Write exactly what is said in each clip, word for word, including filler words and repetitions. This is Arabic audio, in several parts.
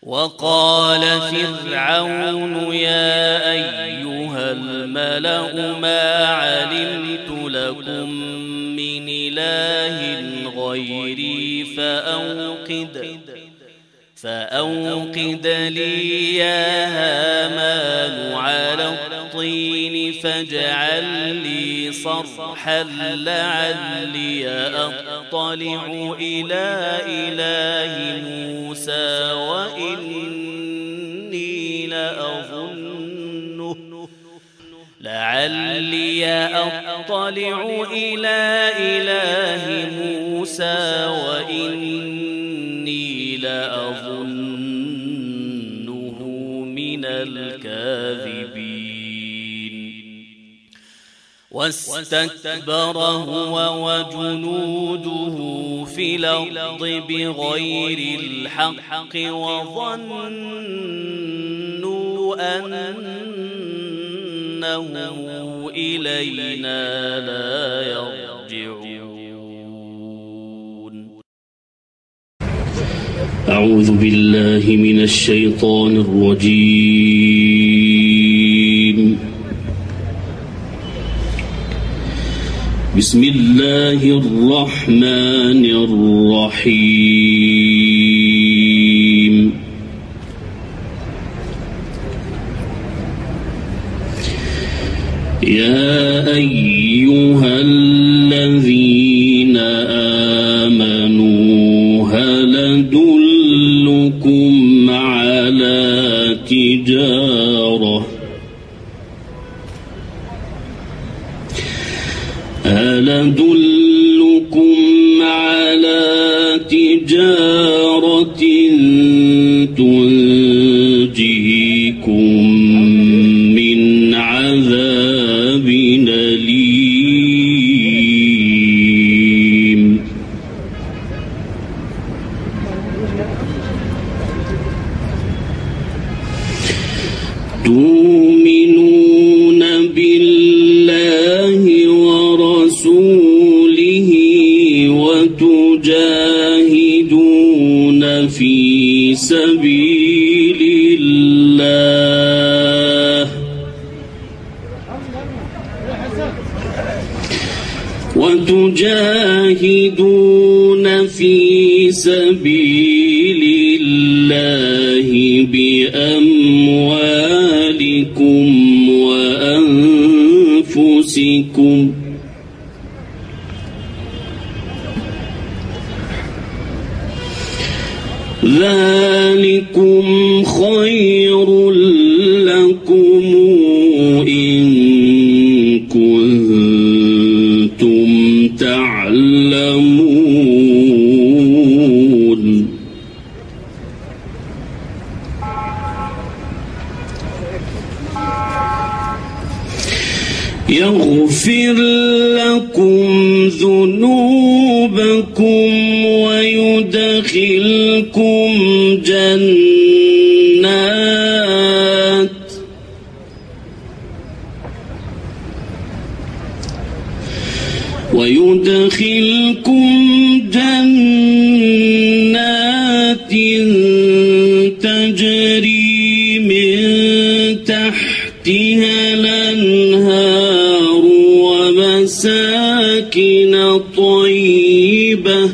وقال فرعون يا أيها الملأ ما علمت لكم من إله غيري فأوقد فأوقد لي يا هامان على الطين فاجعل لي صرحا لعلي أطلع إلى إله موسى وإني لأظنه لعلي أطلع إلى إله موسى وإني لأظنه من الكاذبين واستكبر هو وجنوده في الأرض بغير الحق وظنوا أنه إلينا لا يرجعون. أعوذ بالله من الشيطان الرجيم. بسم الله الرحمن الرحيم. يا أيها الذين آمنوا هل أدلكم على تجارة هل أدلكم على تجارة تنجيكم من عذاب أليم تؤمنون بالله ورسوله وتجاهدون في سبيل الله وتجاهدون في سبيل الله بأموالكم وأنفسكم ذلكم خير لكم إن كنتم تعلمون. يغفر لكم ذنوبكم ويدخلكم جنات ويدخلكم جنات تجري من تحتها الأنهار ومساكن طيبة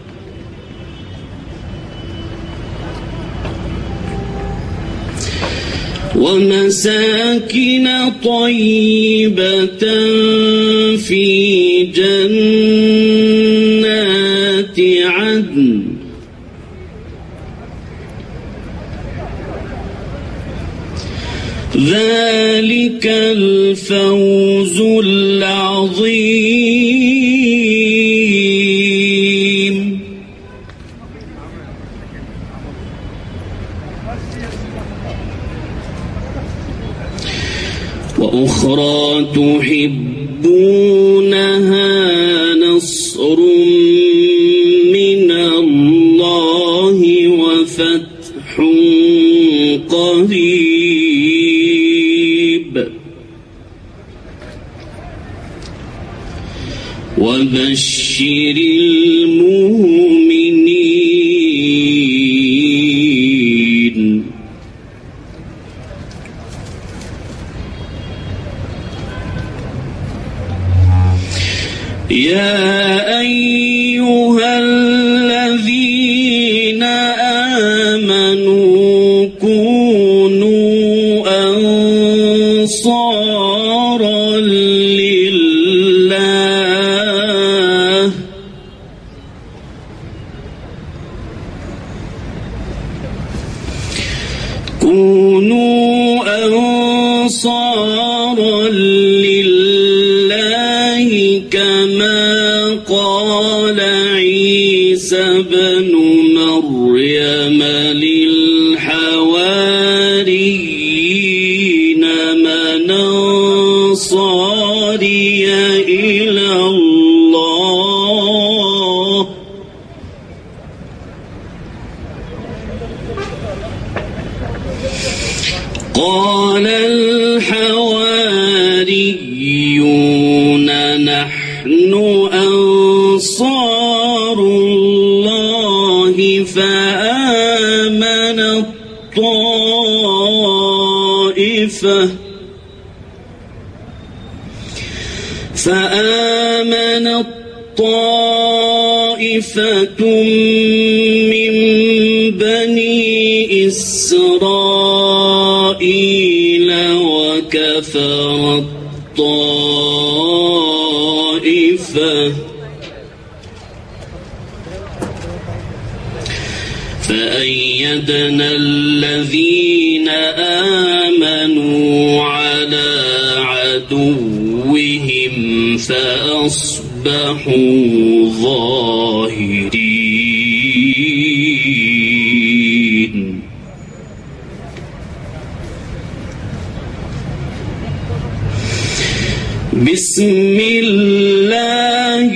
ومساكن طيبة في جنات عدن ذلك الفوز العظيم. وأخرى تحبونها نصر من الله وفتح قريب وبشر المؤمنين يا أيها الذين آمنوا كونوا أنصارا لله كونوا أنصارا لله كما قال عيسى بن مريم للحواريين من أنصاري إلى الله قال الحواريون نحن أنصار الله فآمن الطائفة فآمن الطائفة من بني إسرائيل وكفر الطائفة فأيدنا الذين آمنوا على عدوهم فأصبحوا ظاهرين بسم الله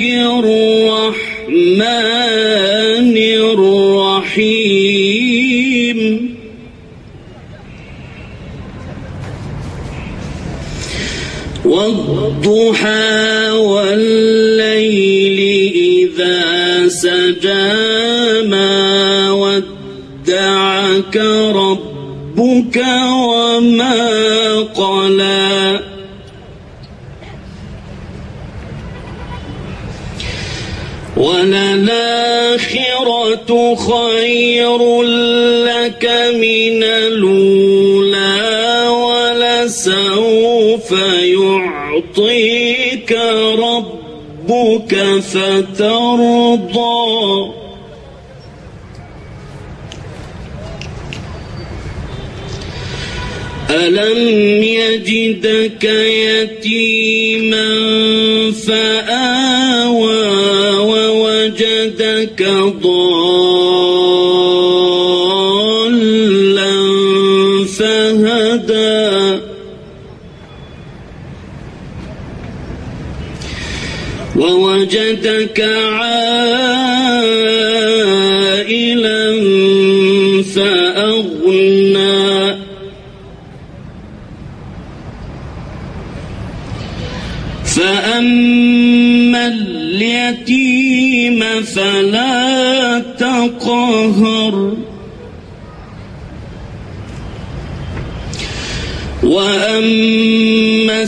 الرحمن الرحيم والضحى والليل إذا سجى ما ودعك ربك وما قلى وللآخرة خير لك من الأولى ولسوف يعطيك ربك فترضى ألم يجدك يتيما فآوى ووجدك ضالا فهدى ووجدك عائلا فأغنى فأما اليتيم فلا تقهر وأما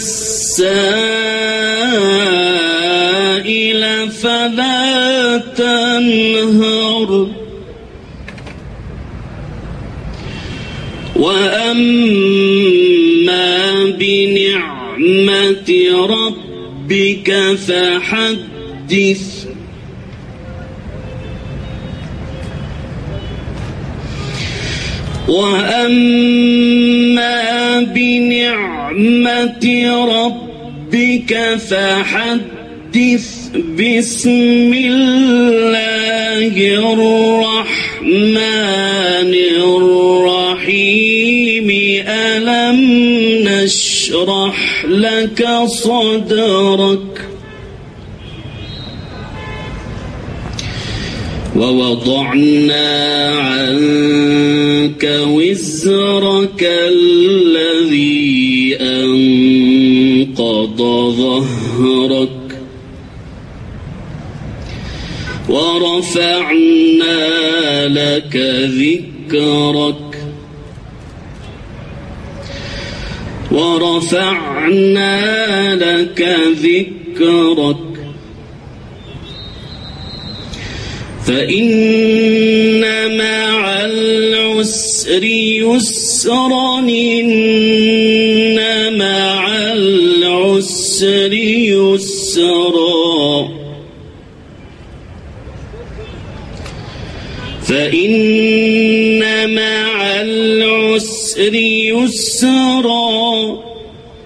السائل فلا تنهر وأما بنعمة ربك فحدث وأما بنعمة ربك فحدث بسم الله الرحمن الرحيم ألم نشرح لك صدرك ووضعنا عنك وزرك الذي أنقض ظهرك ورفعنا لك ذكرك ورفعنا لك ذكرك فإن مع العسر يسرا إن مع العسر يسرا فإن مع العسر يسرا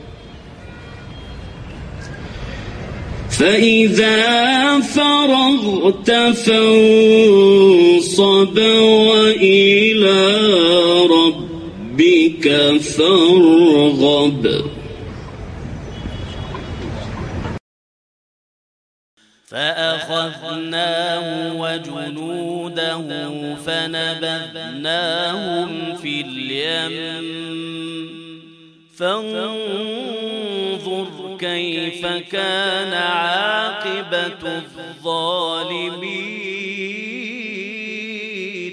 فإذا فرغت فانصب وإلى ربك فارغب فأخذناه وجنوده فنبذناهم في اليم فانظر كيف كان عاقبة الظالمين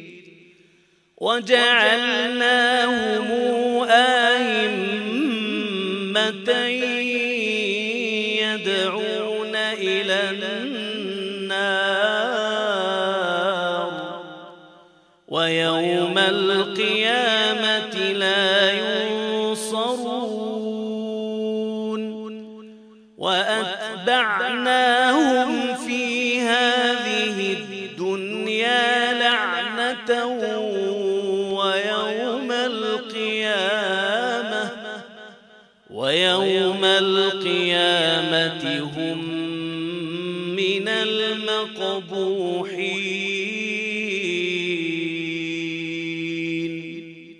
وجعلناهم أئمة يدعون إلى النار ويوم القيامة لا ينصرون وأتبعناهم في هذه الدنيا لعنة ويوم القيامة ويوم القيامة هم من المقبوحين